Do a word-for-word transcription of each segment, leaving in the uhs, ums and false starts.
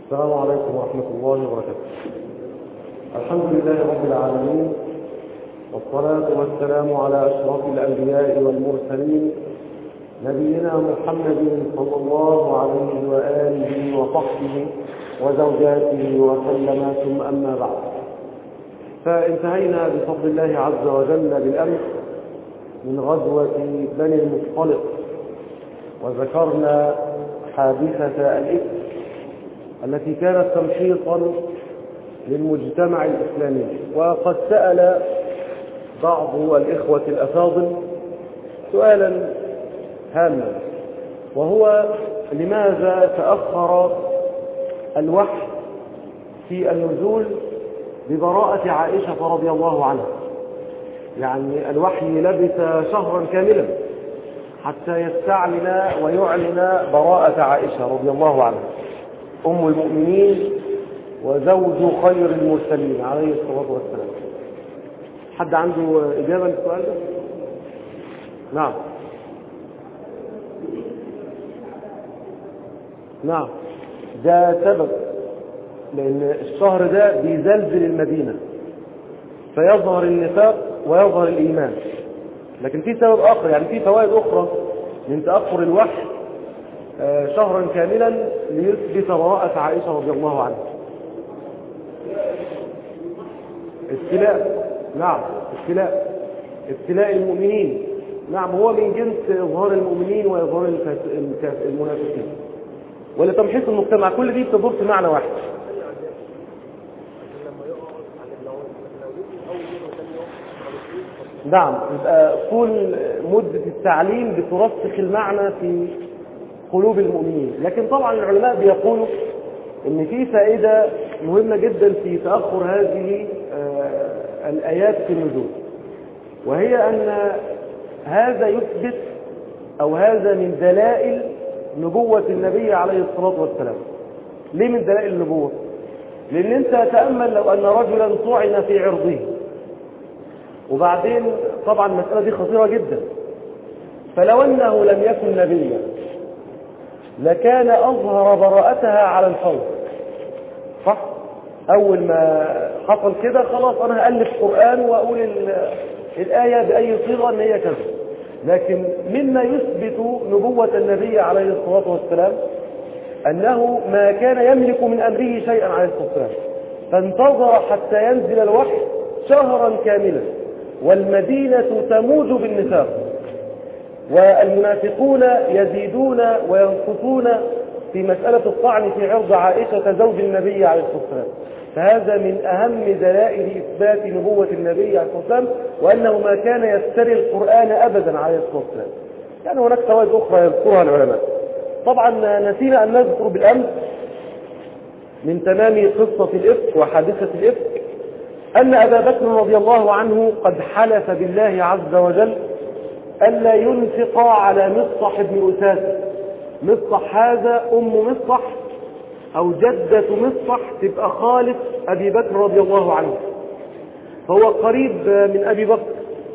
السلام عليكم ورحمة الله وبركاته. الحمد لله رب العالمين، والصلاة والسلام على أشرف الأنبياء والمرسلين نبينا محمد صلى الله عليه وآله وصحبه وزوجاته وسلم، ثم أما بعد. فانتهينا بفضل الله عز وجل بالأمس من غزوة بني المصطلق، وذكرنا حادثة الإفك التي كانت تمحيصا للمجتمع الإسلامي. وقد سأل بعض الإخوة الأفاضل سؤالا هاما، وهو لماذا تأخر الوحي في النزول ببراءة عائشة رضي الله عنها؟ يعني الوحي لبث شهرا كاملا حتى يستعلن ويعلن براءة عائشة رضي الله عنها أم المؤمنين وزوج خير المرسلين عليه الصلاة والسلام. حد عنده إجابة للسؤال ده؟ نعم نعم ده سبب، لأن الشهر ده بيزلزل المدينة فيظهر النفاق ويظهر الإيمان. لكن في سبب آخر، يعني في فوائد أخرى من تأخر الوحي شهرا كاملا ليثبت براءة عائشة رضي الله عنها. ابتلاء، نعم ابتلاء ابتلاء المؤمنين، نعم هو من جنس إظهار المؤمنين وإظهار المنافقين ولتمحيص المجتمع. كل دي بتدور في معنى واحد. نعم، يبقى كل مدة التعليم بترسخ المعنى في قلوب المؤمنين. لكن طبعا العلماء بيقولوا ان في فائدة مهمة جدا في تأخر هذه الآيات في النزول، وهي أن هذا يثبت أو هذا من دلائل نبوة النبي عليه الصلاة والسلام. ليه من دلائل النبوة؟ لأن أنت تأمل لو أن رجلا طعن في عرضه، وبعدين طبعا المسألة دي خطيرة جدا، فلو أنه لم يكن نبيا لكان أظهر براءتها على الفور، صح؟ أول ما حصل كده خلاص أنا هألف قرآن وأقول الآية بأي صيغة أن هي كذا. لكن مما يثبت نبوة النبي عليه الصلاة والسلام أنه ما كان يملك من أمره شيئا عليه الصلاة والسلام، فانتظر حتى ينزل الوحي شهرا كاملا، والمدينة تموج بالنفاق، والمنافقون يزيدون وينقصون في مسألة الطعن في عرض عائشة زوج النبي عليه الصلاة والسلام. فهذا من أهم دلائل إثبات نبوة النبي عليه الصلاة والسلام، وأنه ما كان يفتري القرآن أبدا عليه الصلاة والسلام. يعني هناك فوائد أخرى يذكرها العلماء. طبعا نسينا أن نذكر بالأمس من تمام قصة الإفك وحادثة الإفك أن أبا بكر رضي الله عنه قد حلف بالله عز وجل ألا ينفق على مصطح بن أساسة. مصطح هذا أم مصطح أو جدة مصطح تبقى خالة أبي بكر رضي الله عنه، فهو قريب من أبي بكر،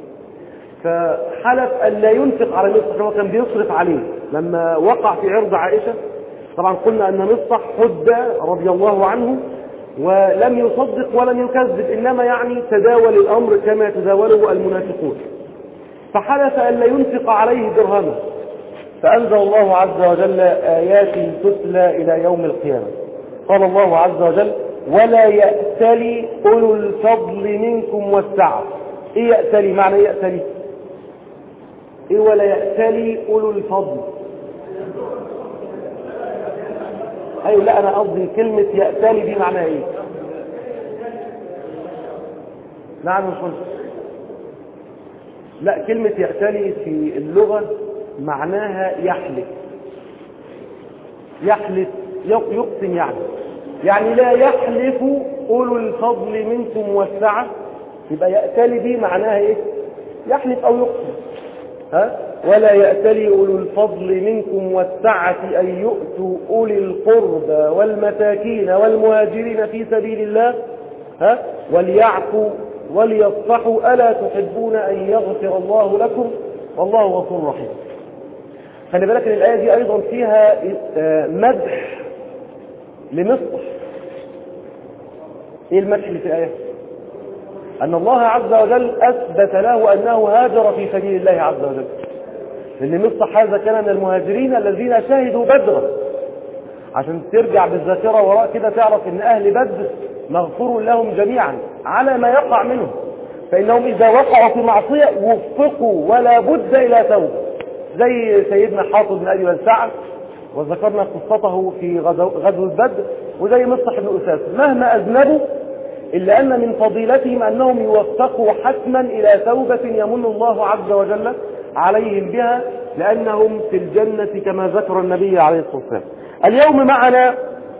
فحلف ألا ينفق على مصطح. هو كان بيصرف عليه لما وقع في عرض عائشة. طبعا قلنا أن مصطح حد رضي الله عنه ولم يصدق ولم يكذب، إنما يعني تداول الأمر كما يتداوله المنافقون، فحلف أن لا ينفق عليه درهما. فأنزل الله عز وجل آيات تتلى إلى يوم القيامة. قال الله عز وجل: ولا يأتلي أولو الفضل منكم والسعة. إيه يأتلي؟ معنى إيه يأتلي؟ إيه ولا يأتلي أولو الفضل؟ أيوة، لا أنا قصدي كلمة يأتلي دي معناها إيه؟ نعم مش قلت. لا، كلمة يأتلي في اللغة معناها يحلف، يحلف يقسم، يعني يعني لا يحلف أولو الفضل منكم والسعة. يبقى يأتلي دي معناها إيه؟ يحلف أو يقسم. ها؟ ولا يأتلي أولو الفضل منكم والسعة أن يؤتوا أولي القربى والمساكين والمهاجرين في سبيل الله، ها؟ وليعفوا وليصفحوا ألا تحبون أن يغفر الله لكم والله غفور رحيم. خلي بالك ان الآية دي أيضا فيها مدح لمصطح. ايه المدح اللي في الآية؟ أن الله عز وجل أثبت له أنه هاجر في سبيل الله عز وجل، لأن مصطح هذا كان من المهاجرين الذين شهدوا بدرا. عشان ترجع بالذاكرة وراء كده تعرف أن أهل بدر مغفور لهم جميعا على ما يقع منهم، فإنهم إذا وقعوا في معصية وفقوا ولا بد إلى توبة، زي سيدنا حاطب بن أبي بلتعة وذكرنا قصته في غزوة بدر، وزي مصطح بن أساسة مهما أذنبوا إلا أن من فضيلتهم أنهم يوفقوا حتما إلى توبة يمن الله عز وجل عليهم بها، لأنهم في الجنة كما ذكر النبي عليه الصلاة والسلام. اليوم معنا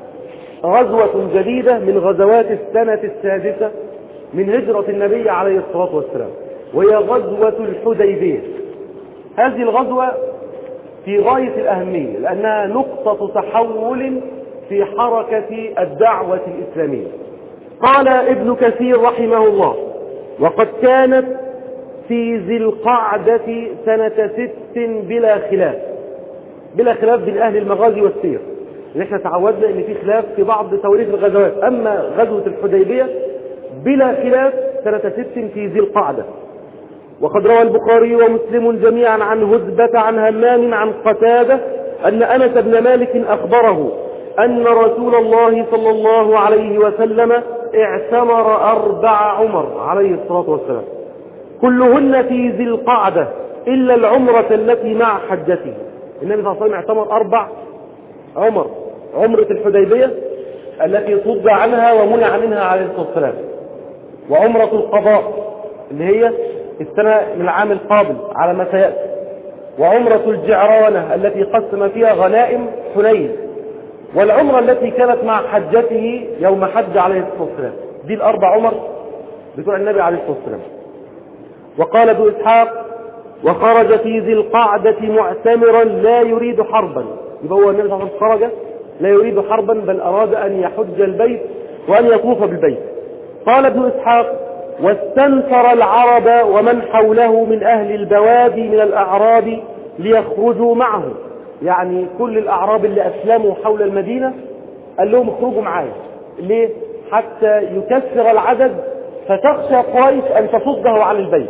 غزوة جديدة من غزوات السنة السادسة من هجرة النبي عليه الصلاة والسلام، وهي غزوة الحديبية. هذه الغزوة في غاية الأهمية لأنها نقطة تحول في حركة الدعوة الإسلامية. قال ابن كثير رحمه الله: وقد كانت في ذي القعدة سنة ست بلا خلاف. بلا خلاف بين أهل المغازي والسير، نحن تعودنا ان في خلاف في بعض تواريخ الغزوات، اما غزوة الحديبية بلا خلاف سنة ست في ذي القعدة. وقد روى البخاري ومسلم جميعا عن هدبة عن همام عن قتادة أن أنس بن مالك أخبره أن رسول الله صلى الله عليه وسلم اعتمر أربع عمر عليه الصلاة والسلام، كلهن في ذي القعدة إلا العمرة التي مع حجته. النبي صلى الله عليه وسلم اعتمر أربع عمر: عمرة الحديبية التي صد عنها ومنع منها عليه الصلاة والسلام، وعمرة القضاء اللي هي السنة من العام القابل على ما سيأتي، وعمرة الجعرانة التي قسم فيها غنائم حنين، والعمرة التي كانت مع حجته يوم حج عليه الصلاة والسلام. دي الأربع عمر بتوع النبي عليه الصلاة والسلام. وقال ابن إسحاق: وخرج في ذي القعدة معتمرا لا يريد حربا. يبقى هو النبي صلى الله عليه وسلم خرج لا يريد حربا، بل أراد أن يحج البيت وأن يطوف بالبيت. قال ابن إسحاق: واستنفر العرب ومن حوله من أهل البوادي من الأعراب ليخرجوا معه، يعني كل الأعراب اللي أسلموا حول المدينة قال لهم اخرجوا معايا. ليه؟ حتى يكسر العدد فتخشى قريش أن تصده عن البيت.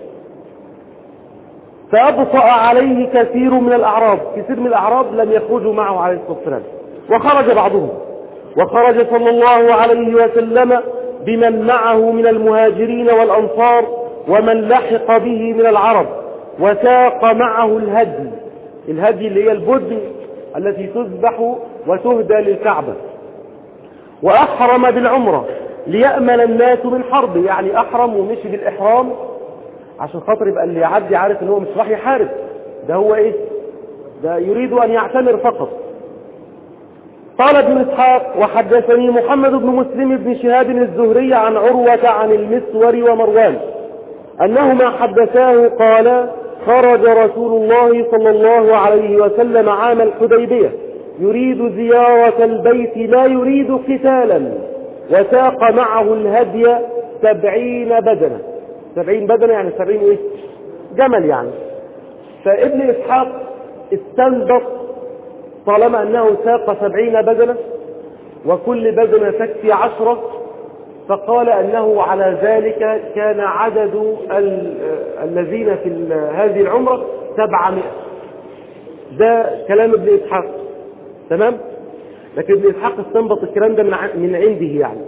فأبطأ عليه كثير من الأعراب، كثير من الأعراب لم يخرجوا معه عليه الصلاة والسلام، وخرج بعضهم. وخرج صلى الله عليه وسلم بمن معه من المهاجرين والأنصار ومن لحق به من العرب، وساق معه الهدي. الهدي اللي هي البدن التي تذبح وتهدى للكعبة. وأحرم بالعمرة ليأمن الناس من حرب، يعني أحرم ومشي بالإحرام عشان خاطر يبقى اللي يعدي عارف ان هو مش راح يحارب، ده هو ايه؟ ده يريد ان يعتمر فقط. قال ابن إسحاق: وحدثني محمد بن مسلم بن شهاب الزهري عن عروة عن المسور ومروان أنهما حدثاه قال: خرج رسول الله صلى الله عليه وسلم عام الحديبية يريد زيارة البيت لا يريد قتالا، وساق معه الهدي سبعين بدنة. سبعين بدنة يعني سبعين ايه؟ جمل يعني. فابن إسحاق استنبط طالما أنه ساق سبعين بدنة وكل بدنة تكفي عشرة، فقال أنه على ذلك كان عدد الذين في هذه العمرة سبعمائة. ده كلام ابن إسحاق، تمام؟ لكن ابن إسحاق استنبط الكلام ده من عنده يعني.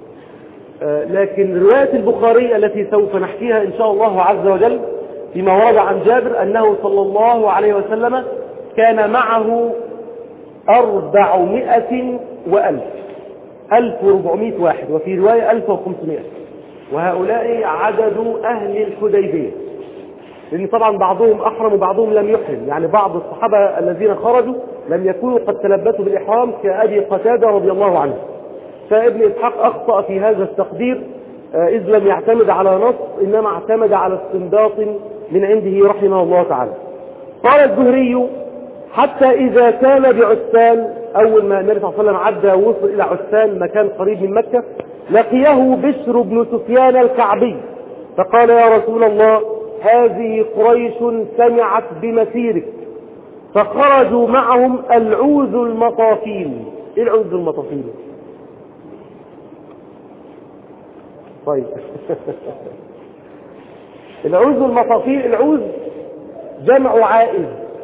لكن رواية البخاري التي سوف نحكيها إن شاء الله عز وجل فيما ورد عن جابر أنه صلى الله عليه وسلم كان معه أربعمائة وألف، ألف وربعمائة واحد، وفي رواية ألف وخمسمائة، وهؤلاء عدد أهل الحديبية، لأن طبعا بعضهم أحرم وبعضهم لم يحرم، يعني بعض الصحابة الذين خرجوا لم يكونوا قد تلبسوا بالإحرام كأبي قتادة رضي الله عنه. فابن إسحاق أخطأ في هذا التقدير إذ لم يعتمد على نص، إنما اعتمد على استنباط من عنده رحمه الله تعالى. قال الزهري: حتى إذا كان بعسان، أول ما النبي صلى الله عليه وسلم عدى ووصل إلى عسان مكان قريب من مكة، لقيه بشر بن سفيان الكعبي فقال: يا رسول الله، هذه قريش سمعت بمسيرك. فخرجوا معهم العوز المطافيل. ايه العوز ذو المطافيل؟ طيب العوز ذو المطافيل، العوز جمع عائز،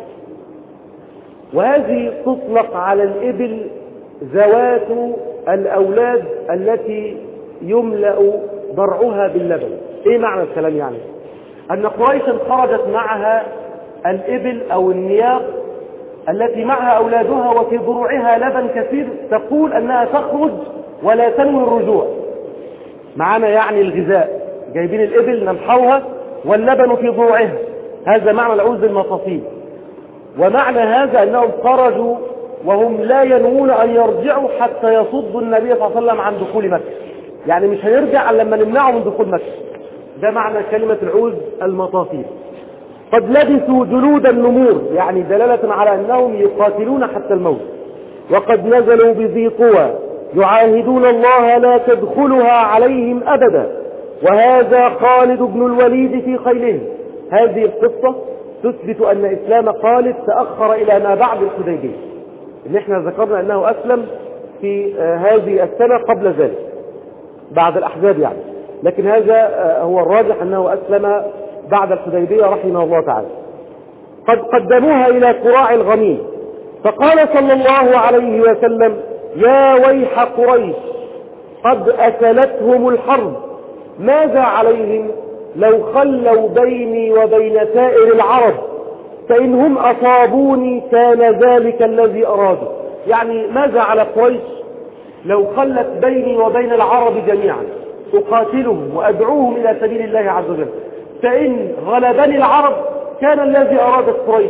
وهذه تطلق على الإبل ذوات الأولاد التي يملأ ضرعها باللبن. ايه معنى الكلام؟ يعني أن قريشا خرجت معها الإبل أو النياق التي معها أولادها وفي ضروعها لبن كثير، تقول أنها تخرج ولا تنوي الرجوع معنا، يعني الغذاء، جايبين الإبل ننحوها واللبن في ضروعها، هذا معنى العوز المطافيل. ومعنى هذا أنهم خرجوا وهم لا ينوون أن يرجعوا حتى يصدوا النبي صلى الله عليه وسلم عن دخول مكة، يعني مش هنرجع إلا لما نمنعه من دخول مكة. ده معنى كلمة العوز المطافيل. قد لبسوا جلود النمور، يعني دلالة على أنهم يقاتلون حتى الموت. وقد نزلوا بذي طوى يعاهدون الله لا تدخلها عليهم أبدا، وهذا خالد بن الوليد في خيلهم. هذه القصة تثبت أن إسلام خالد تأخر إلى ما بعد الحديبية، إن إحنا ذكرنا أنه أسلم في هذه السنة قبل ذلك بعد الأحزاب يعني، لكن هذا هو الراجح أنه أسلم بعد الحديبية رحمه الله تعالى. قد قدموها إلى قراع الغميم، فقال صلى الله عليه وسلم: يا ويح قريش، قد أكلتهم الحرب، ماذا عليهم لو خلوا بيني وبين سائر العرب، فإنهم أصابوني كان ذلك الذي أرادوا. يعني ماذا على قريش لو خلت بيني وبين العرب جميعا، أقاتلهم وأدعوهم إلى سبيل الله عز وجل، فإن غلبني العرب كان الذي أرادت قريش،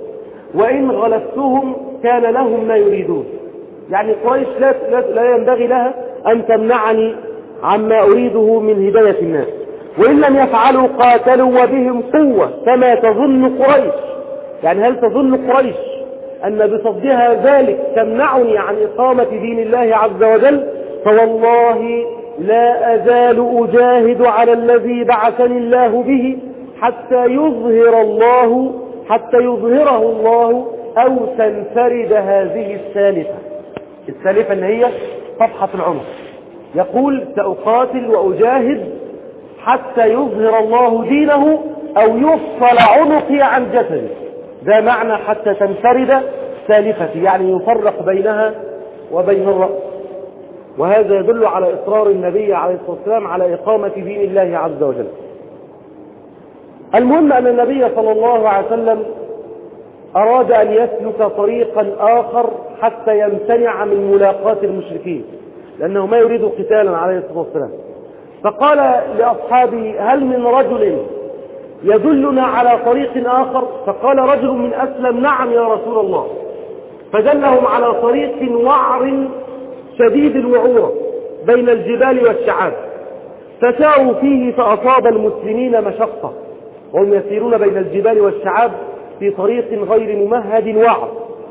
وإن غلبتهم كان لهم ما يريدون. يعني قريش لا, لا, لا ينبغي لها أن تمنعني عما أريده من هداية الناس، وإن لم يفعلوا قاتلوا وبهم قوة، كما تظن قريش. يعني هل تظن قريش أن بصدها ذلك تمنعني عن إقامة دين الله عز وجل؟ فوالله لا أزال أجاهد على الذي بعثني الله به حتى يظهر الله حتى يظهره الله أو تنفرد هذه السالفة. السالفة اللي هي صفحة العنق، يقول: سأقاتل وأجاهد حتى يظهر الله دينه أو يفصل عنقي عن جسدي. ده معنى حتى تنفرد سالفتي، يعني يفرق بينها وبين الرأس. وهذا يدل على إصرار النبي عليه الصلاة والسلام على إقامة دين الله عز وجل. المهم أن النبي صلى الله عليه وسلم أراد أن يسلك طريقا آخر حتى يمتنع من ملاقاة المشركين، لأنه ما يريد قتالا عليه الصلاة والسلام. فقال لأصحابه: هل من رجل يدلنا على طريق آخر؟ فقال رجل من أسلم: نعم يا رسول الله. فدلهم على طريق وعر شديد الوعورة بين الجبال والشعاب، فساروا فيه فأصاب المسلمين مشقة، وهم يسيرون بين الجبال والشعاب في طريق غير ممهد وعر.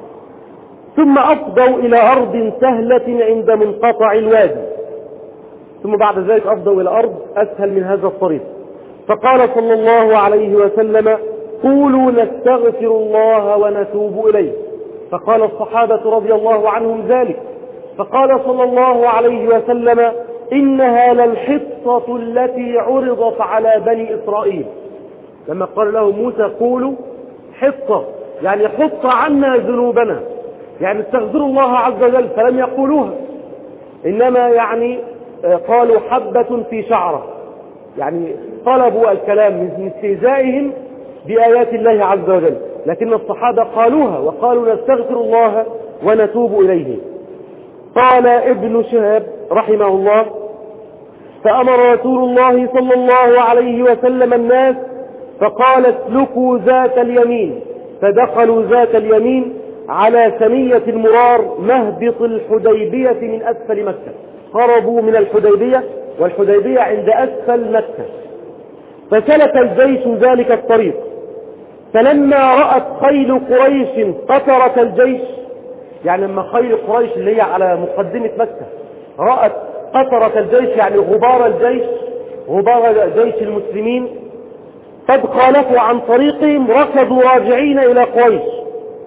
ثم أفضوا إلى أرض سهلة عند منقطع الوادي، ثم بعد ذلك أفضوا إلى أرض أسهل من هذا الطريق. فقال صلى الله عليه وسلم: قولوا نستغفر الله ونتوب إليه. فقال الصحابة رضي الله عنهم ذلك، فقال صلى الله عليه وسلم: إنها للحطة التي عرضت على بني إسرائيل. لما قال له موسى: قولوا حطة، يعني حط عنا ذنوبنا، يعني استغفروا الله عز وجل، فلم يقولوها، إنما يعني قالوا حبة في شعرة، يعني طلبوا الكلام من استهزائهم بآيات الله عز وجل. لكن الصحابة قالوها وقالوا نستغفر الله ونتوب إليه. قال ابن شهاب رحمه الله: فأمر رسول الله صلى الله عليه وسلم الناس فقال: اسلكوا ذات اليمين. فدخلوا ذات اليمين على ثنية المرار مهبط الحديبية من أسفل مكة. هربوا من الحديبية، والحديبية عند أسفل مكة. فسلك الجيش ذلك الطريق، فلما رأت خيل قريش قطرة الجيش، يعني لما خيل قريش اللي هي على مقدمة مكة رأت قطرة الجيش، يعني غبار الجيش، غبار جيش المسلمين، قد خالفوا عن طريقهم، ركضوا راجعين إلى قريش،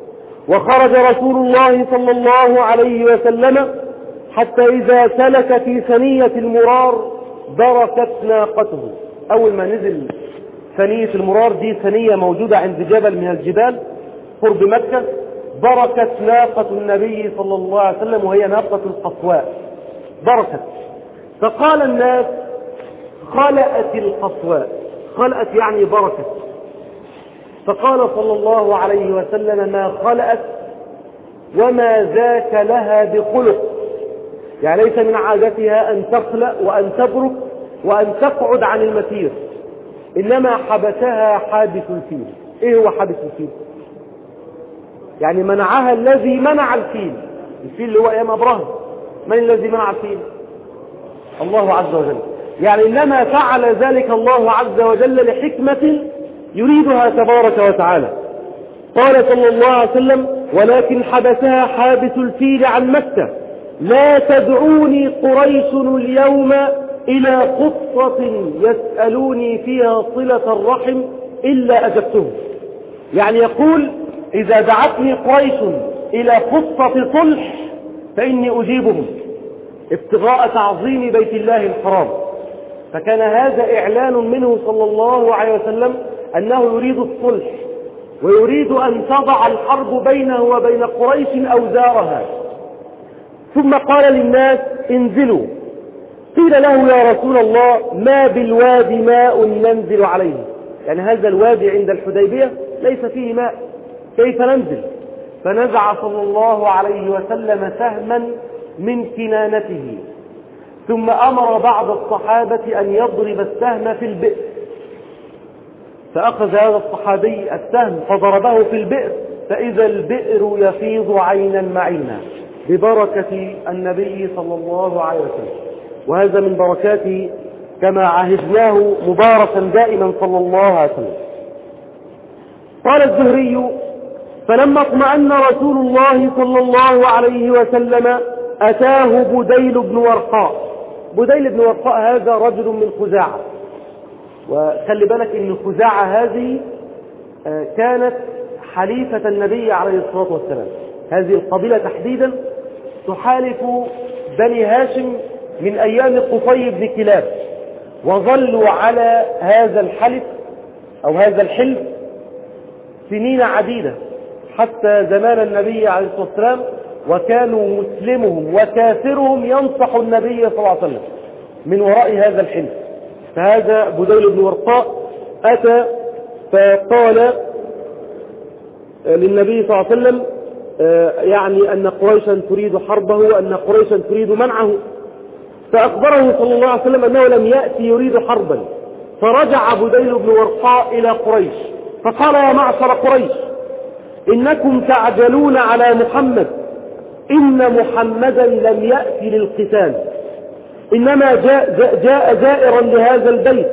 وخرج رسول الله صلى الله عليه وسلم حتى إذا سلك في ثنية المرار بركت ناقته. أول ما نزل ثنية المرار، دي ثنية موجودة عند جبل من الجبال قرب مكة، بركت ناقة النبي صلى الله عليه وسلم، وهي ناقة القصواء، بركت. فقال الناس: خلأت القصواء. خلأت يعني بركت. فقال صلى الله عليه وسلم: ما خلأت وما ذاك لها بخلق، يعني ليس من عادتها أن تخلأ وأن تبرك وأن تقعد عن المسير، إنما حبسها حابس الفيل. إيه هو حابس الفيل؟ يعني منعها الذي منع الفيل. الفيل اللي هو أيام أبراهيم، من الذي منع الفيل؟ الله عز وجل. يعني إنما فعل ذلك الله عز وجل لحكمة يريدها تبارك وتعالى. قال صلى الله عليه وسلم: ولكن حبسها حابس الفيل عن مكة، لا تدعوني قريش اليوم إلى قصة يسألوني فيها صلة الرحم إلا أجبتهم. يعني يقول: إذا دعتني قريش إلى قصة صلح فإني أجيبهم ابتغاء تعظيم بيت الله الحرام. فكان هذا إعلان منه صلى الله عليه وسلم أنه يريد الصلح، ويريد أن تضع الحرب بينه وبين قريش أوزارها. ثم قال للناس: انزلوا. قيل له: يا رسول الله، ما بالوادي ماء ننزل عليه؟ يعني هذا الوادي عند الحديبية ليس فيه ماء، كيف ننزل؟ فنزع صلى الله عليه وسلم سهما من كنانته، ثم أمر بعض الصحابة أن يضرب السهم في البئر، فأخذ هذا الصحابي السهم فضربه في البئر، فإذا البئر يفيض عينا معينا ببركة النبي صلى الله عليه وسلم. وهذا من بركاته كما عهدناه مباركا دائما صلى الله عليه وسلم. قال الزهري: فلما اطمأن رسول الله صلى الله عليه وسلم أتاه بديل بن ورقاء. بديل بن ورقاء هذا رجل من خزاعة، وخلي بالك ان خزاعة هذه كانت حليفة النبي عليه الصلاة والسلام. هذه القبيلة تحديدا تحالف بني هاشم من أيام قصي بن كلاب، وظلوا على هذا الحلف أو هذا الحلف سنين عديدة حتى زمان النبي عليه الصلاة والسلام، وكانوا مسلمهم وكافرهم ينصح النبي صلى الله عليه وسلم من وراء هذا الحلف. فهذا بديل بن ورقاء أتى فقال للنبي صلى الله عليه وسلم يعني أن قريشا تريد حربه وأن قريشا تريد منعه، فأخبره صلى الله عليه وسلم أنه لم يأتي يريد حربا. فرجع بديل بن ورقاء إلى قريش فقال: يا معشر قريش، إنكم تعجلون على محمد، إن محمدا لم يأتي للقتال، إنما جاء, جاء زائرا لهذا البيت،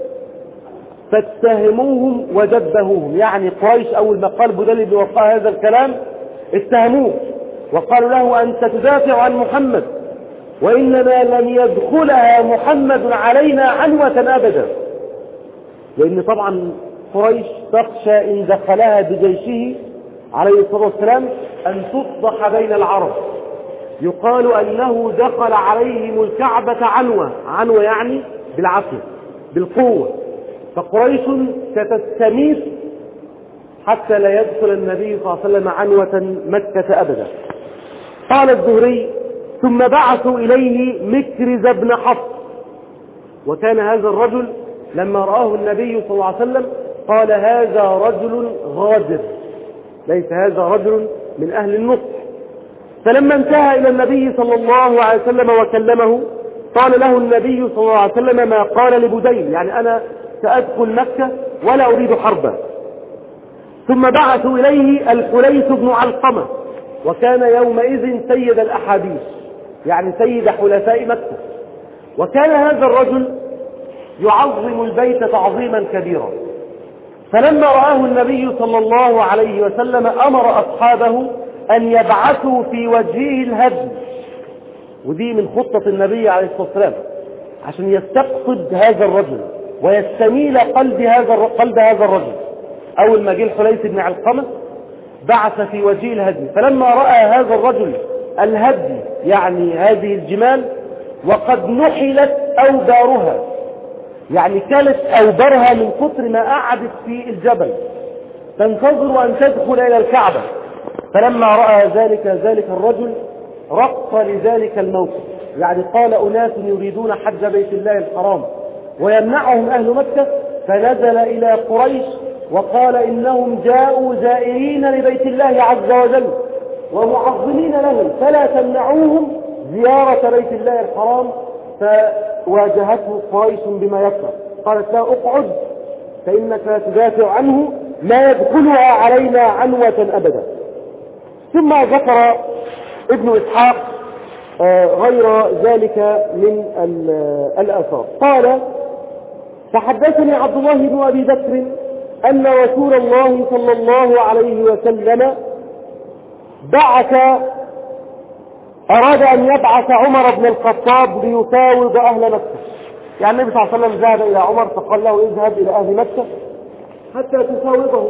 فاتهموهم وجبهوهم. يعني قريش أول ما قال بديل بن ورقاء هذا الكلام اتهموه وقالوا له: أنت تدافع عن محمد، وإنما لم يدخلها محمد علينا عنوة أبدا. لأن طبعا قريش تخشى إن دخلها بجيشه عليه الصلاة والسلام أن تفضح بين العرب، يقال أنه دخل عليهم الكعبة عنوة. عنوة يعني بالعافية بالقوة. فقريش ستستميت حتى لا يدخل النبي صلى الله عليه وسلم عنوة مكة أبدا. قال الزهري: ثم بعثوا إليه مكرز بن حفص. وكان هذا الرجل لما رآه النبي صلى الله عليه وسلم قال: هذا رجل غادر، ليس هذا رجل من أهل النصح. فلما انتهى إلى النبي صلى الله عليه وسلم وكلمه قال له النبي صلى الله عليه وسلم ما قال لبديل، يعني أنا سأدخل مكة ولا أريد حربا. ثم بعثوا إليه الحليث بن علقمة، وكان يومئذ سيد الأحابيش، يعني سيد حلفاء مكة. وكان هذا الرجل يعظم البيت تعظيما كبيرا. فلما رآه النبي صلى الله عليه وسلم أمر أصحابه أن يبعثوا في وجهه الهدم، ودي من خطة النبي عليه الصلاة والسلام عشان يستقصد هذا الرجل ويستميل قلب هذا قلب هذا الرجل. أول ما جه الحليث بن علقمة بعث في وجيه الهدي، فلما رأى هذا الرجل الهدي يعني هذه الجمال وقد نحلت أوبارها، يعني كلت أوبارها من كثر ما قعدت في الجبل تنتظر أن تدخل إلى الكعبة، فلما رأى ذلك ذلك الرجل رق لذلك الموقف، يعني قال أناس يريدون حج بيت الله الحرام ويمنعهم أهل مكة، فنزل إلى قريش وقال إنهم جاءوا زائرين لبيت الله عز وجل ومعظمين له فلا تمنعوهم زيارة بيت الله الحرام. فواجهته قريش بما يكره، قالت لا اقعد فإنك تدافع عنه لا يدخلها علينا عنوة أبدا. ثم ذكر ابن إسحاق غير ذلك من الآثار، قال فحدثني عبد الله بن أبي بكر أن رسول الله صلى الله عليه وسلم بعث أراد أن يبعث عمر بن الخطاب ليفاوض أهل مكة، يعني النبي صلى الله عليه وسلم ذهب إلى عمر فقال له اذهب إلى أهل مكة حتى تفاوضهم،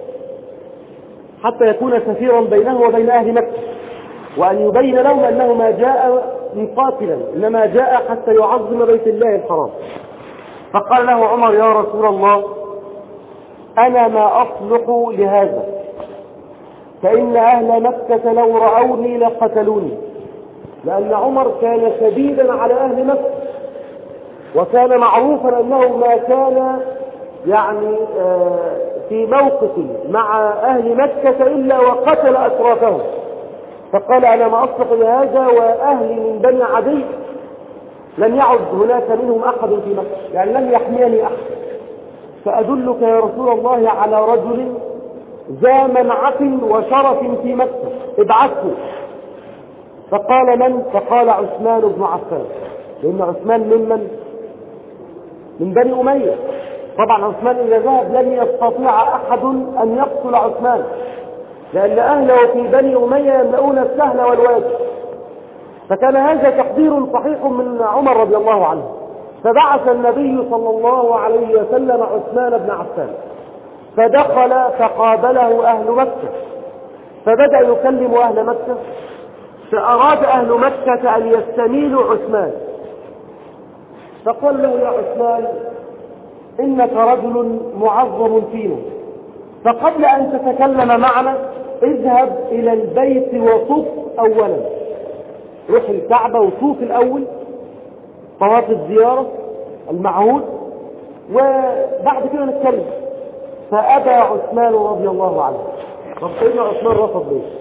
حتى يكون سفيرا بينه وبين أهل مكة، وأن يبين لهم أنه ما جاء مقاتلا إنما جاء حتى يعظم بيت الله الحرام. فقال له عمر يا رسول الله أنا ما أصلح لهذا، فإن أهل مكة لو رأوني لقتلوني، لأن عمر كان شديدا على أهل مكة وكان معروفا أنه ما كان يعني في موقف مع أهل مكة إلا وقتل أشرافهم. فقال أنا ما أصلح لهذا وأهلي من بني عدي لم يعد هناك منهم أحد في مكة، يعني لم يحميني أحد، فأدلك يا رسول الله على رجل ذا منعة وشرف في مكة ابعثه. فقال من؟ فقال عثمان بن عفان، لأن عثمان ممن؟ من بني أمية. طبعا عثمان إذا ذهب لن يستطيع أحد أن يقتل عثمان، لأن أهله في بني أمية يملؤون السهل والوادي، فكان هذا تقدير صحيح من عمر رضي الله عنه. فبعث النبي صلى الله عليه وسلم عثمان بن عفان، فدخل فقابله أهل مكة، فبدأ يكلم أهل مكة، فأراد أهل مكة أن يستميلوا عثمان، فقال له يا عثمان إنك رجل معظم فينا، فقبل أن تتكلم معنا اذهب إلى البيت وطوف أولا، روح الكعبة وطوف الأول طواف الزيارة المعهود وبعد كده نتكلم. فأبى عثمان رضي الله عنه. طب سيدنا عثمان رفض ليه؟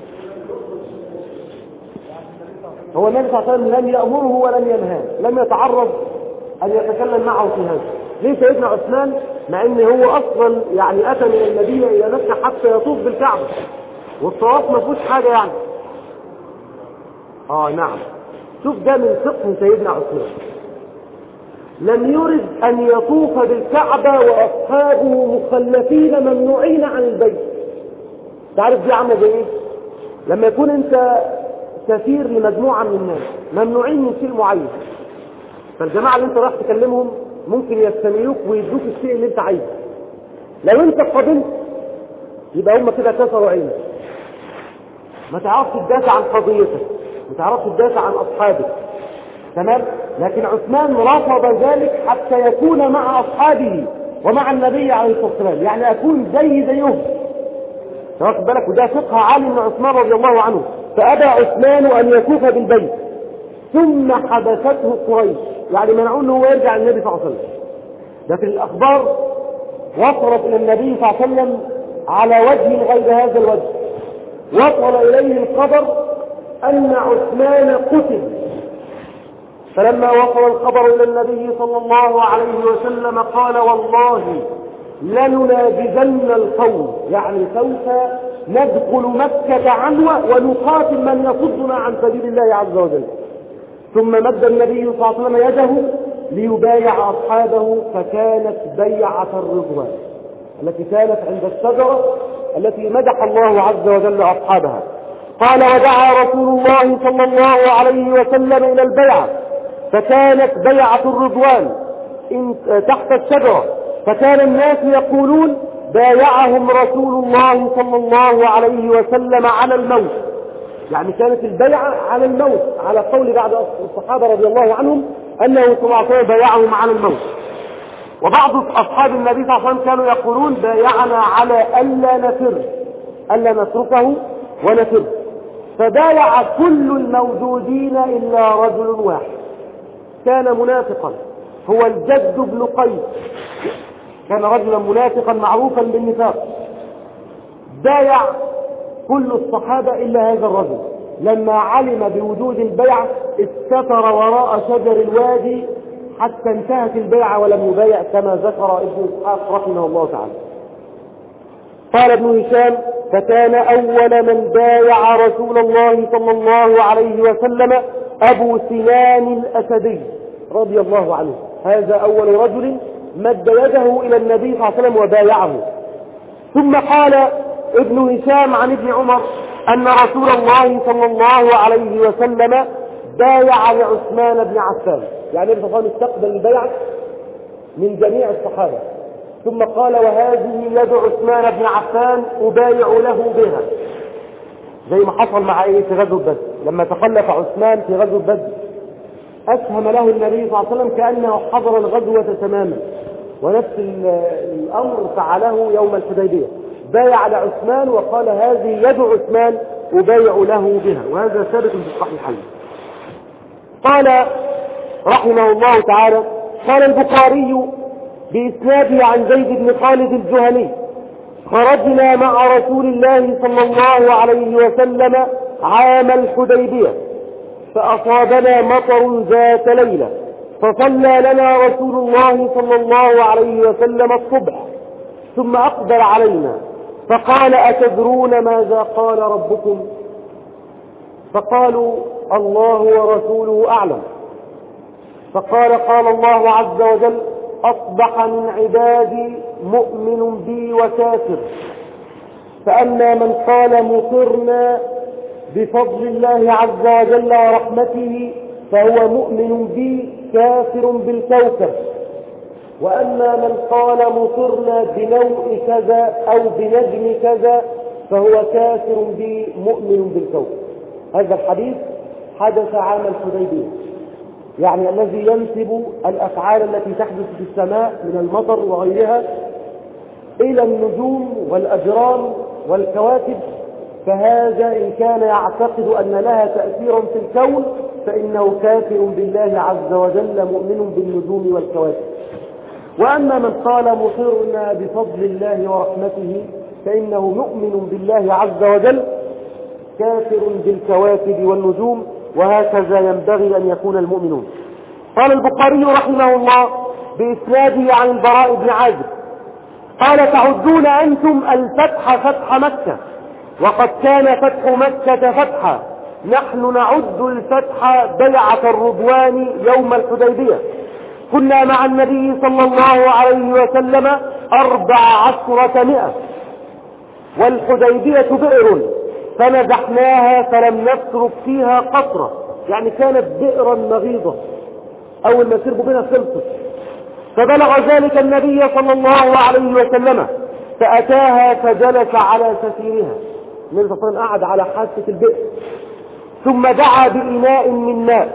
هو النبي صلى الله عليه وسلم لم يأمره ولم ينهاه، لم يتعرض أن يتكلم معه في هذا. ليه سيدنا عثمان مع ان هو اصلا يعني اتى من المدينة الى مكة حتى يطوف بالكعبة والطواف ما فيهوش حاجة يعني. اه نعم، شوف ده من فقه سيدنا عثمان، لم يرد ان يطوف بالكعبة واصحابه مخلفين ممنوعين عن البيت. تعرف دي عامله زي ايه؟ لما يكون انت سفير لمجموعة من الناس ممنوعين من شيء معين، فالجماعة اللي انت راح تكلمهم ممكن يستميلوك ويدوك الشيء اللي انت عايزه. لو انت قبلت يبقى هم كده كسروا عينك، ما تعرفش تدافع عن قضيتك، ما تعرفش تدافع عن اصحابك، تمام؟ لكن عثمان رفض ذلك حتى يكون مع اصحابه ومع النبي عليه الصلاه والسلام، يعني اكون زي زيهم. واخد بالك؟ وده فقه عالي من عثمان رضي الله عنه. فابى عثمان ان يطوف بالبيت، ثم حبسته قريش، يعني منعوه انه هو يرجع للنبي صلى الله عليه وسلم. لكن الاخبار وصلت الى النبي صلى الله عليه وسلم على وجه غير هذا الوجه، وصل اليه الخبر ان عثمان قتل. فلما وصل الخبر الى النبي صلى الله عليه وسلم قال والله لننابذن القوم، يعني سوف ندخل مكة عنوة ونقاتل من يصدنا عن سبيل الله عز وجل. ثم مد النبي صلى الله عليه وسلم يده ليبايع أصحابه، فكانت بيعة الرضوان التي كانت عند الشجرة التي مدح الله عز وجل أصحابها. قال ودعا رسول الله صلى الله عليه وسلم إلى البيعة، فكانت بيعة الرضوان تحت الشجرة، فكان الناس يقولون بايعهم رسول الله صلى الله عليه وسلم على الموت. يعني كانت البيعة على الموت، على قول بعض الصحابة رضي الله عنهم أنه صلى الله عليه وسلم بايعهم على الموت. وبعض أصحاب النبي صلى الله عليه وسلم كانوا يقولون بايعنا على ألا نفر، ألا نتركه ونفر. فبايع كل الموجودين إلا رجل واحد كان منافقا، هو الجد بن قيس، كان رجلا منافقا معروفا بالنفاق. بايع كل الصحابة إلا هذا الرجل. لما علم بوجود البيعة استتر وراء شجر الوادي حتى انتهت البيعة ولم يبايع، كما ذكر ابن إسحاق رحمه الله تعالى. قال ابن هشام: فكان أول من بايع رسول الله صلى الله عليه وسلم أبو سنان الأسدي رضي الله عنه. هذا أول رجل مد يده إلى النبي صلى الله عليه وسلم وبايعه. ثم قال ابن هشام عن ابن عمر أن رسول الله صلى الله عليه وسلم بايع لعثمان بن عفان. يعني النبي صلى الله عليه وسلم استقبل البيعة من جميع الصحابة، ثم قال: وهذه يد عثمان بن عفان أبايع له بها. زي ما حصل مع ايه في غزوة بدر، لما تخلف عثمان في غزوة بدر أسهم له النبي صلى الله عليه وسلم كأنه حضر الغزوة تماما، ونفس الأمر فعله يوم الحديبية، بايع لعثمان وقال: هذه يد عثمان أبايع له بها. وهذا ثابت في الصحيحين. قال رحمه الله تعالى: قال البخاري بإسناده عن زيد بن خالد الجهني: خرجنا مع رسول الله صلى الله عليه وسلم عام الحديبية فأصابنا مطر ذات ليلة، فصلى لنا رسول الله صلى الله عليه وسلم الصبح ثم أقبل علينا فقال: أتدرون ماذا قال ربكم؟ فقالوا: الله ورسوله أعلم. فقال: قال الله عز وجل: أصبح من عبادي مؤمن بي وكافر، فأما من قال مطرنا بفضل الله عز وجل ورحمته فهو مؤمن بي كافر بالكوكب، وأما من قال مطرنا بنوء كذا أو بنجم كذا فهو كافر بي مؤمن بالكوكب. هذا الحديث حدث عام الحديبية، يعني الذي ينسب الأفعال التي تحدث في السماء من المطر وغيرها إلى النجوم والأجرام والكواكب، فهذا إن كان يعتقد أن لها تأثيرا في الكون فإنه كافر بالله عز وجل مؤمن بالنجوم والكواكب. وأما من قال مطرنا بفضل الله ورحمته فإنه مؤمن بالله عز وجل كافر بالكواكب والنجوم، وهكذا ينبغي أن يكون المؤمنون. قال البخاري رحمه الله بإسناده عن البراء بن عازب قال: تعدون أنتم الفتح فتح مكة، وقد كان فتح مكة فتحا، نحن نعد الفتح بيعة الرضوان يوم الحديبية، كنا مع النبي صلى الله عليه وسلم أربع عشرة مئة، والحديبية بئر فنزحناها فلم نترك فيها قطرة. يعني كانت بئرا مغيضة، أول ما تربوا بنا خلصت. فبلغ ذلك النبي صلى الله عليه وسلم فأتاها فجلس على سفيرها، النبي صلى الله عليه وسلم قعد على حافة البئر، ثم دعا بإناء من ماء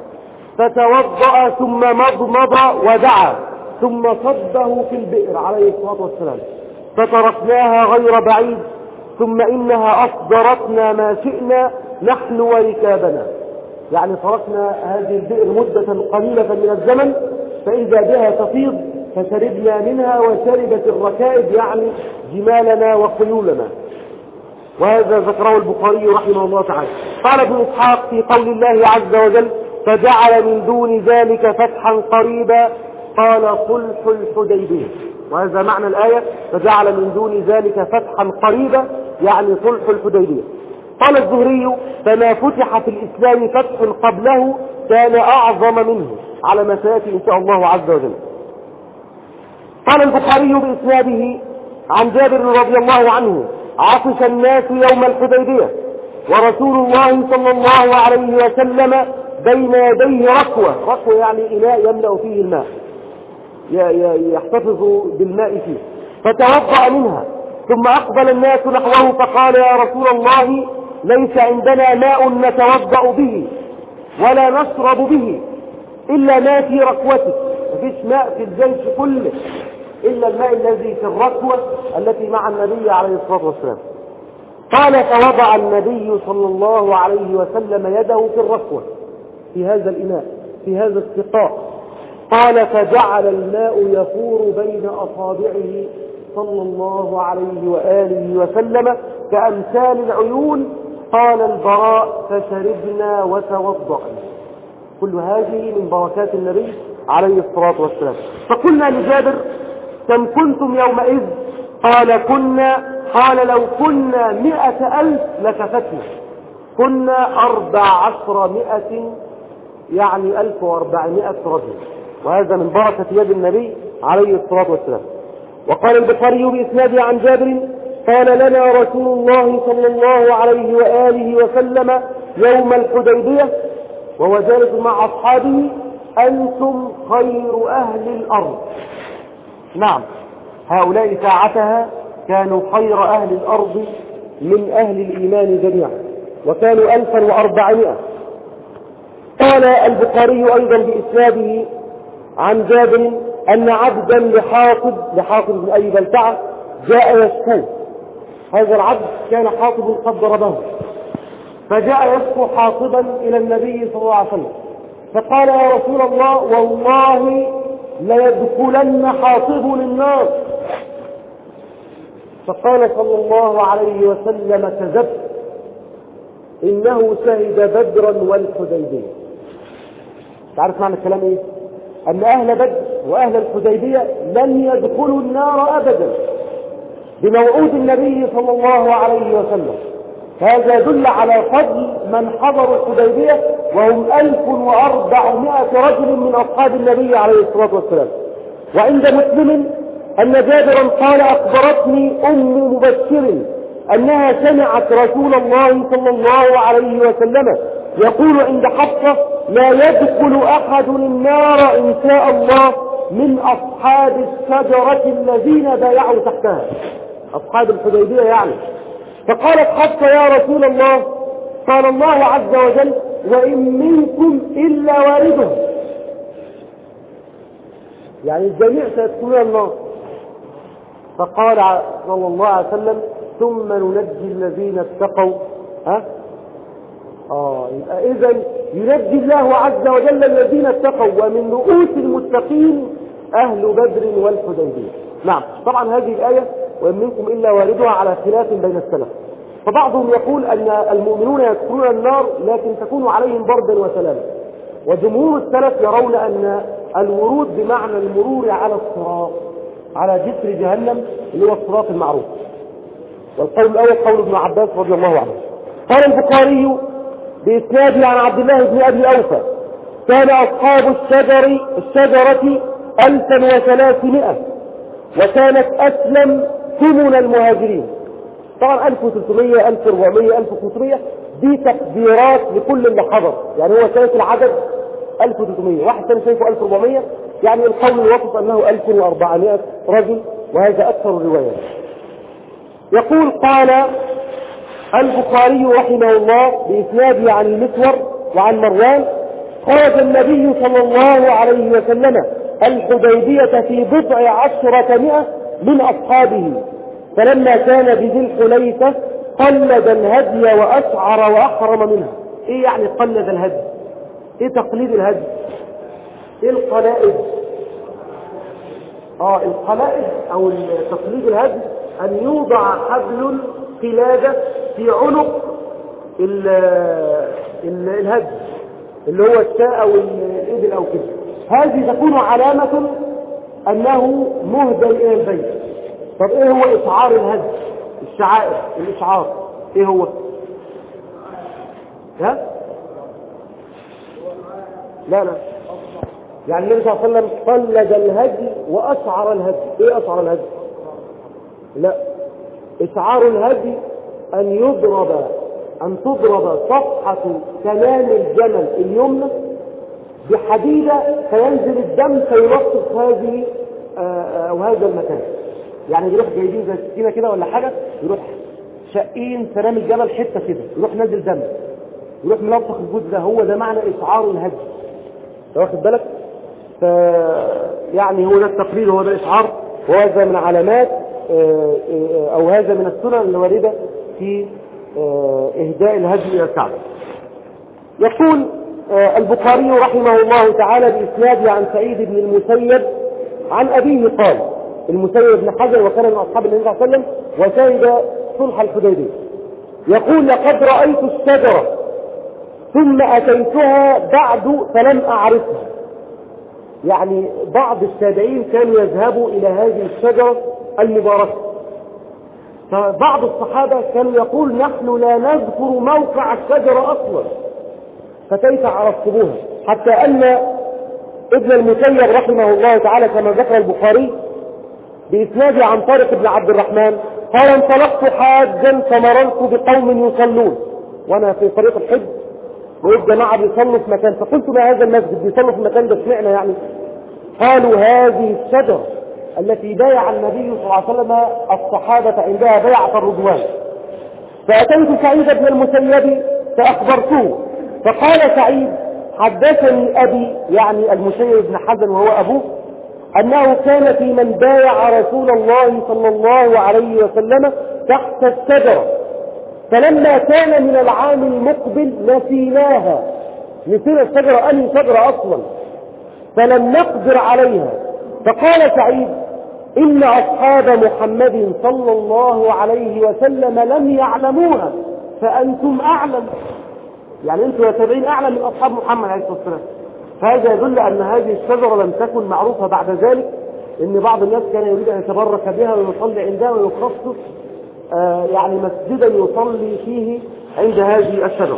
فتوضأ ثم مضمض ودعا ثم صبه في البئر عليه الصلاة والسلام، فتركناها غير بعيد، ثم إنها أصدرتنا ما شئنا نحن وركابنا. يعني تركنا هذه البئر مدة قليلة من الزمن فإذا بها تفيض فشربنا منها وشربت الركائب يعني جمالنا وخيولنا. وهذا ذكره البخاري رحمه الله تعالى. قال ابن إسحاق في قول الله عز وجل: فجعل من دون ذلك فتحا قريبا، قال: صلح الحديبية. وهذا معنى الآية: فجعل من دون ذلك فتحا قريبا، يعني صلح الحديبية. قال الزهري: فما فتح في الإسلام فتح قبله كان أعظم منه، على ما سيأتي إن شاء الله عز وجل. قال البخاري بإسناده عن جابر رضي الله عنه: عطش الناس يوم الحديبية ورسول الله صلى الله عليه وسلم بين يديه ركوة. ركوة يعني إناء يملأ فيه الماء، يحتفظ بالماء فيه. فتوضأ منها، ثم أقبل الناس نحوه فقال يا رسول الله ليس عندنا ماء نتوضأ به ولا نشرب به إلا ما في ركوتك، مفيش ماء في الجيش كله إلا الماء الذي في الركوة التي مع النبي عليه الصلاة والسلام. قال فوضع النبي صلى الله عليه وسلم يده في الركوة في هذا الإناء في هذا السقاء، قال فجعل الماء يفور بين أصابعه صلى الله عليه وآله وسلم كأمثال العيون. قال البراء فشربنا وتوضأنا. كل هذه من بركات النبي عليه الصلاة والسلام. فقلنا لجابر كم كنتم يومئذ؟ قال كنا قال لو كنا مئة ألف لكفتنا، كنا أربع عشر مئة يعني ألف وأربعمائة رجل، وهذا من بركة يد النبي عليه الصلاة والسلام. وقال البخاري بإسناده عن جابر قال لنا رسول الله صلى الله عليه وآله وسلم يوم الحديبية وهو جالس مع أصحابه أنتم خير أهل الأرض. نعم، هؤلاء ساعتها كانوا خير أهل الأرض من أهل الإيمان جميعا، وكانوا ألفا وأربعمائة. قال البخاري أيضا بإسناده عن جابر أن عبدا لحاطب لحاطب بن أبي بلتعة جاء يشكوه. هذا العبد كان حاطب قد ضربه، فجاء يشكو حاطبا إلى النبي صلى الله عليه وسلم، فقال يا رسول الله والله ليدخلن حاطب النار. فقال صلى الله عليه وسلم كذبت، إنه شهد بدرا والحديبية. تعرف معنى الكلام إيه؟ أن أهل بدر وأهل الحديبية لن يدخلوا النار أبدا بموعود النبي صلى الله عليه وسلم. هذا يدل على فضل من حضروا الحديبية وهم ألف وأربعمائة رجل من أصحاب النبي عليه الصلاة والسلام. وعند مسلم أن جابرا قال أخبرتني أم مبشر أنها سمعت رسول الله صلى الله عليه وسلم يقول عند حفصة لا يدخل أحد النار إن شاء الله من أصحاب الشجرة الذين بايعوا تحتها، أصحاب الحديبية يعني. فقالت حفصة يا رسول الله قال الله عز وجل وإن منكم إلا وارده، يعني الجميع سيدخلون النار. فقال صلى الله عليه وسلم ثم ننجي الذين اتقوا. ها آه يبقى إذن ينجي الله عز وجل الذين اتقوا، ومن رؤوس المتقين أهل بدر والحديبية. نعم، طبعا هذه الآية وإن منكم إلا واردها على خلاف بين السلف، فبعضهم يقول أن المؤمنون يدخلون النار لكن تكون عليهم بردا وسلاما، وجمهور السلف يرون أن الورود بمعنى المرور على الصراط على جسر جهنم اللي هو الصراط المعروف. والقول الأول قول ابن عباس رضي الله عنه. قال البخاري بإسناده عن عبد الله بن أبي أوفى كان أصحاب الشجر الشجرة ألفا وثلاثمائة وكانت أسلم ثمن المهاجرين. طبعا ألف وثلاثمائة ألف وأربعمائة ألف وخمسمائة دي تقديرات لكل اللي حضر، يعني هو شايف العدد ألف وثلاثمائة، واحد ثاني شايفه ألف وأربعمائة، يعني القول الوسط أنه ألف وأربعمائة رجل، وهذا أكثر الروايات. يقول قال البخاري رحمه الله بإسناده عن المسور وعن مروان خرج النبي صلى الله عليه وسلم الحديبية في بضع عشرة مئة من أصحابه، فلما كان بذي الحليفة قلد الهدي وأشعر وأحرم منها. إيه يعني قلد الهدي؟ إيه تقليد الهدي؟ إيه القلائد؟ آه القلائد أو تقليد الهدي أن يوضع حبل قلادة في عنق ال ال الهدي اللي هو الشاء أو الإبل أو كده، هذه تكون علامة أنه مهدى إلى البيت. طب إيه هو إشعار الهدي؟ الشعائر، الإشعار إيه هو؟ ها؟ لا لا يعني النبي صلى الله عليه وسلم قلد الهدي وأشعر الهدي. إيه أشعر الهدي؟ لا، إشعار الهدي أن يضرب أن تضرب صفحة كلام الجمل اليمنى بحديدة فينزل الدم فيلصق هذه أو هذا المكان. يعني يروح جايبين زي السكينه كده ولا حاجه، يروح شقين سلام الجبل حته كده، يروح نازل دم، يروح ملطخ الجزء ده. هو ده معنى اشعار الهدي، واخد بالك؟ ف يعني هو ده التقرير، هو ده الاشعار، وهذا من علامات او هذا من السنن الوارده في اهداء الهدي الى الكعبه. يقول البخاري رحمه الله تعالى بإسناده عن سعيد بن المسيب عن أبيه قال: المسيب بن حجر وكان من أصحاب النبي صلى الله عليه وسلم وشهد صلح الحديبية، يقول: لقد رأيت الشجرة ثم أتيتها بعد فلم أعرفها. يعني بعض التابعين كانوا يذهبوا إلى هذه الشجرة المباركة، فبعض الصحابة كانوا يقول: نحن لا نذكر موقع الشجرة أصلا، فكيف عرفتموها؟ حتى أن ابن المسيب رحمه الله تعالى كما ذكر البخاري بإسناده عن طارق بن عبد الرحمن قال: انطلقت حاجا فمررت بقوم يصلون، وأنا في طريق الحج وقف جماعة بيصلوا في مكان، فقلت: ما هذا المسجد بيصلوا في المكان ده اشمعنى يعني؟ قالوا: هذه الشجرة التي بايع النبي صلى الله عليه وسلم الصحابة عندها بيعة الرضوان. فأتيت سعيد بن المسيب فأخبرته، فقال سعيد: حدثني أبي، يعني المسيب بن حزن وهو أبوه، أنه كان في من بايع رسول الله صلى الله عليه وسلم تحت الشجرة، فلما كان من العام المقبل نسيناها، نسينا الشجرة أنهي شجرة أصلا، فلم نقدر عليها. فقال سعيد: إن أصحاب محمد صلى الله عليه وسلم لم يعلموها فأنتم أعلم. يعني أنتم يا تابعين أعلم من أصحاب محمد عليه الصلاة والسلام. فهذا يدل أن هذه الشجرة لم تكن معروفة بعد ذلك، إن بعض الناس كان يريد أن يتبرك بها ويصلي عندها ويخصص آه يعني مسجدا يصلي فيه عند هذه الشجرة.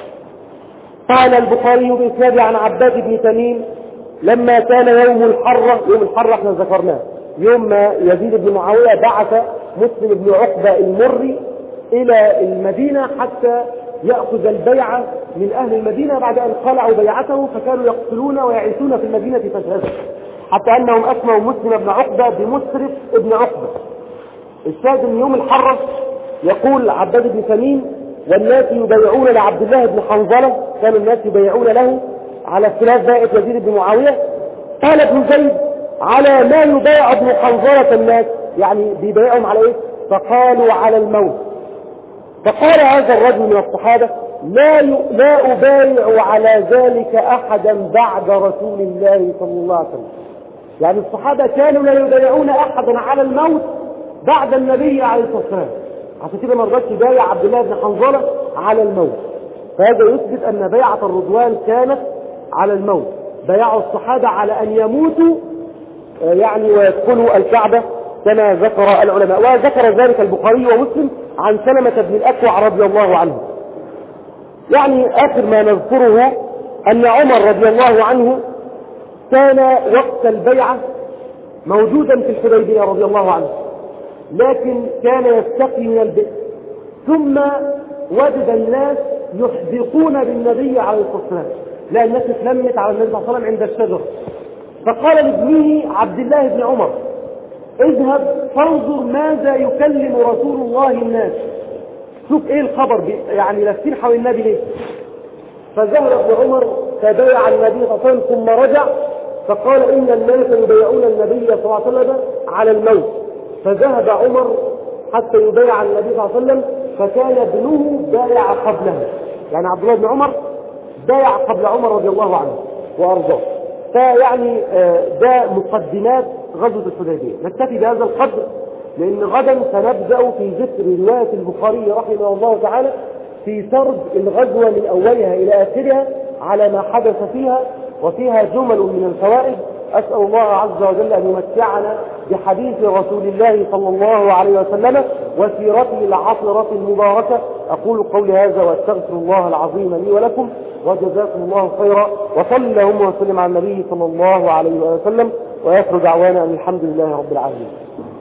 قال البخاري بإسناده عن عباد بن تميم: لما كان يوم الحرة، يوم الحرة احنا ذكرناه، يوم ما يزيد بن معاوية بعث مسلم بن عقبة المري إلى المدينة حتى يأخذ البيعة من أهل المدينة بعد أن خلعوا بيعته، فكانوا يقتلون ويعيشون في المدينة فسادا، حتى أنهم أسموا مسلم بن عقبة بمسرف ابن عقبة. الشاهد من يوم الحرة يقول عباد بن تميم: والناس يبيعون لعبد الله بن حنظلة، كانوا الناس يبيعون له على اختلاف بائع يزيد بن معاوية. قال ابن زيد: على ما يبايع ابن حنظلة الناس، يعني بيبايعهم على ايه؟ فقالوا: على الموت. فقال هذا الرجل من الصحابة: لا لا أبايع على ذلك أحدا بعد رسول الله صلى الله عليه وسلم. يعني الصحابة كانوا لا يبايعون أحدا على الموت بعد النبي عليه الصلاة والسلام، عشان كده ما رضاش يبايع عبد الله بن حنظلة على الموت. فهذا يثبت أن بيعة الرضوان كانت على الموت، بايعوا الصحابة على أن يموتوا يعني ويدخلوا الكعبة كما ذكر العلماء. وذكر ذلك البخاري ومسلم عن سلمة بن الأكوع رضي الله عنه. يعني آخر ما نذكره أن عمر رضي الله عنه كان وقت البيعة موجودا في الحديبية رضي الله عنه، لكن كان يستقي من البئر، ثم وجد الناس يحدقون بالنبي عليه الصلاة والسلام، لأن الناس اتلمت على النبي صلى الله عليه وسلم عند الشجر. فقال لابنه عبد الله بن عمر: اذهب فانظر ماذا يكلم رسول الله الناس، شوف ايه الخبر، يعني لفين حول النبي ليه. فذهب ابن عمر فبايع النبي صلى الله عليه وسلم، ثم رجع فقال: ان الناس يبايعون النبي صلى الله عليه وسلم على الموت. فذهب عمر حتى يبايع النبي صلى الله عليه وسلم، فكان ابنه بايع قبله، يعني عبد الله بن عمر بايع قبل عمر رضي الله عنه وارضاه. فيعني ده مقدمات غزوة الحديبية. نكتفي بهذا القدر، لأن غدا سنبدأ في ذكر رواية البخاري رحمه الله تعالى في سرد الغزوة من أولها إلى آخرها على ما حدث فيها، وفيها جمل من الفوائد. أسأل الله عز وجل أن يمتعنا بحديث رسول الله صلى الله عليه وسلم وسيرته العطرة المباركة. أقول قولي هذا وأستغفر الله العظيم لي ولكم، وجزاكم الله خيرا، وصلى اللهم وسلم على النبي صلى الله عليه وسلم، وآخر دعوانا أن الحمد لله رب العالمين.